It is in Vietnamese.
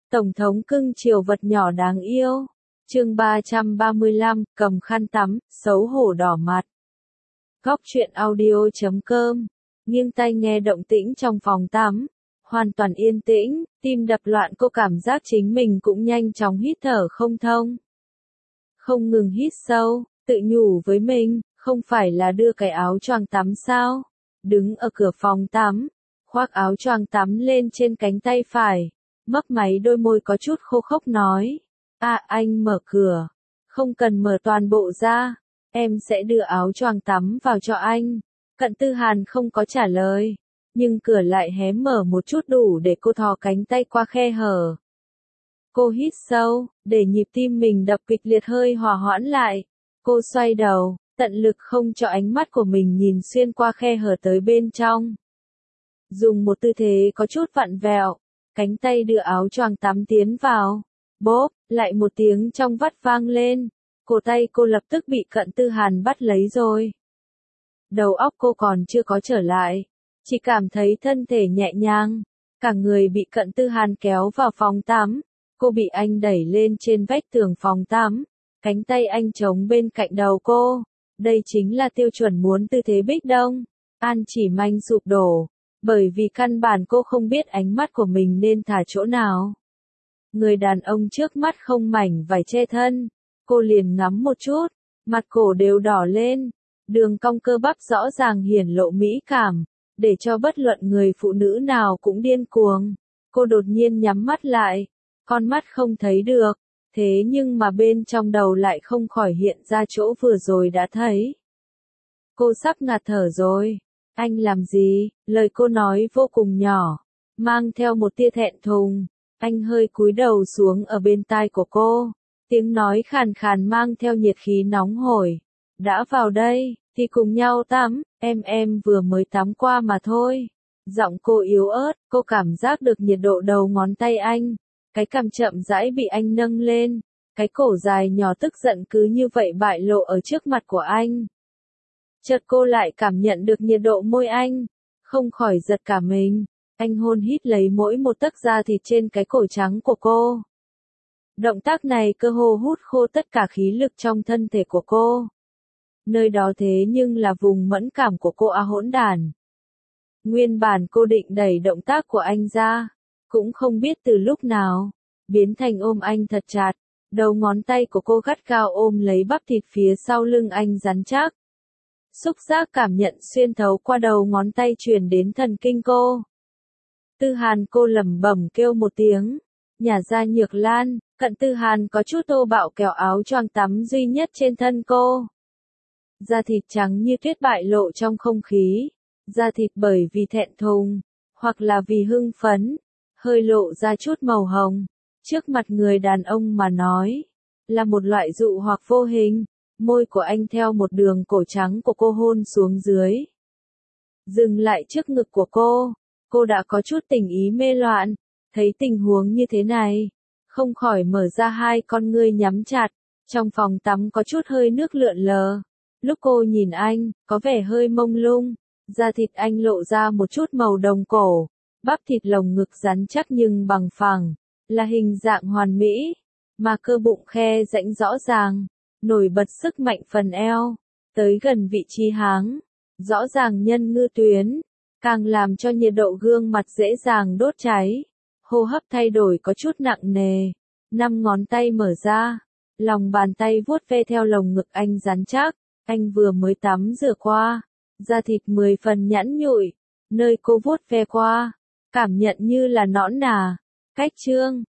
Tổng thống cưng chiều vật nhỏ đáng yêu. Chương 335, cầm khăn tắm, xấu hổ đỏ mặt. Góc truyện audio.com. Nghiêng tai nghe động tĩnh trong phòng tắm. Hoàn toàn yên tĩnh, tim đập loạn, cô cảm giác chính mình cũng nhanh chóng hít thở không thông. Không ngừng hít sâu, tự nhủ với mình, không phải là đưa cái áo choàng tắm sao? Đứng ở cửa phòng tắm, khoác áo choàng tắm lên trên cánh tay phải, mấp máy đôi môi có chút khô khốc nói. Anh mở cửa. Không cần mở toàn bộ ra. Em sẽ đưa áo choàng tắm vào cho anh. Cận Tư Hàn không có trả lời. Nhưng cửa lại hé mở một chút đủ để cô thò cánh tay qua khe hở. Cô hít sâu, để nhịp tim mình đập kịch liệt hơi hòa hoãn lại. Cô xoay đầu, tận lực không cho ánh mắt của mình nhìn xuyên qua khe hở tới bên trong. Dùng một tư thế có chút vặn vẹo, cánh tay đưa áo choàng tắm tiến vào. Bốp, lại một tiếng trong vắt vang lên. Cổ tay cô lập tức bị Cận Tư Hàn bắt lấy rồi. Đầu óc cô còn chưa có trở lại. Chỉ cảm thấy thân thể nhẹ nhàng. Cả người bị Cận Tư Hàn kéo vào phòng tắm. Cô bị anh đẩy lên trên vách tường phòng tắm. Cánh tay anh chống bên cạnh đầu cô. Đây chính là tiêu chuẩn muốn tư thế Bích Đông. An chỉ manh sụp đổ. Bởi vì căn bản cô không biết ánh mắt của mình nên thả chỗ nào. Người đàn ông trước mắt không mảnh vải che thân. Cô liền ngắm một chút. Mặt cổ đều đỏ lên. Đường cong cơ bắp rõ ràng hiển lộ mỹ cảm. Để cho bất luận người phụ nữ nào cũng điên cuồng. Cô đột nhiên nhắm mắt lại. Con mắt không thấy được. Thế nhưng mà bên trong đầu lại không khỏi hiện ra chỗ vừa rồi đã thấy. Cô sắp ngạt thở rồi. Anh làm gì? Lời cô nói vô cùng nhỏ. Mang theo một tia thẹn thùng. Anh hơi cúi đầu xuống ở bên tai của cô. Tiếng nói khàn khàn mang theo nhiệt khí nóng hổi. Đã vào đây, thì cùng nhau tắm. Em vừa mới tắm qua mà thôi. Giọng cô yếu ớt, cô cảm giác được nhiệt độ đầu ngón tay anh. Cái cằm chậm rãi bị anh nâng lên. Cái cổ dài nhỏ tức giận cứ như vậy bại lộ ở trước mặt của anh. Chợt cô lại cảm nhận được nhiệt độ môi anh. Không khỏi giật cả mình. Anh hôn hít lấy mỗi một tấc da thịt trên cái cổ trắng của cô. Động tác này cơ hồ hút khô tất cả khí lực trong thân thể của cô. Nơi đó thế nhưng là vùng mẫn cảm của cô hỗn đản. Nguyên bản cô định đẩy động tác của anh ra. Cũng không biết từ lúc nào. Biến thành ôm anh thật chặt. Đầu ngón tay của cô gắt gao ôm lấy bắp thịt phía sau lưng anh rắn chắc. Xúc giác cảm nhận xuyên thấu qua đầu ngón tay truyền đến thần kinh cô. Tư Hàn, cô lẩm bẩm kêu một tiếng. Nhả ra Nhược Lan. Cận Tư Hàn có chút thô bạo kéo áo choàng tắm duy nhất trên thân cô. Da thịt trắng như tuyết bại lộ trong không khí. Da thịt bởi vì thẹn thùng, hoặc là vì hưng phấn, hơi lộ ra chút màu hồng. Trước mặt người đàn ông mà nói, là một loại dụ hoặc vô hình. Môi của anh theo một đường cổ trắng của cô hôn xuống dưới. Dừng lại trước ngực của cô. Cô đã có chút tình ý mê loạn. Thấy tình huống như thế này, không khỏi mở ra hai con ngươi nhắm chặt. Trong phòng tắm có chút hơi nước lượn lờ. Lúc cô nhìn anh, có vẻ hơi mông lung. Da thịt anh lộ ra một chút màu đồng cổ. Bắp thịt lồng ngực rắn chắc nhưng bằng phẳng. Là hình dạng hoàn mỹ. Mà cơ bụng khe rãnh rõ ràng. Nổi bật sức mạnh phần eo. Tới gần vị trí háng. Rõ ràng nhân ngư tuyến. Càng làm cho nhiệt độ gương mặt dễ dàng đốt cháy. Hô hấp thay đổi có chút nặng nề. 5 ngón tay mở ra. Lòng bàn tay vuốt ve theo lồng ngực anh rắn chắc. Anh vừa mới tắm rửa qua. Da thịt 10 phần nhẵn nhụi. Nơi cô vuốt ve qua. Cảm nhận như là nõn nà. Cách chương.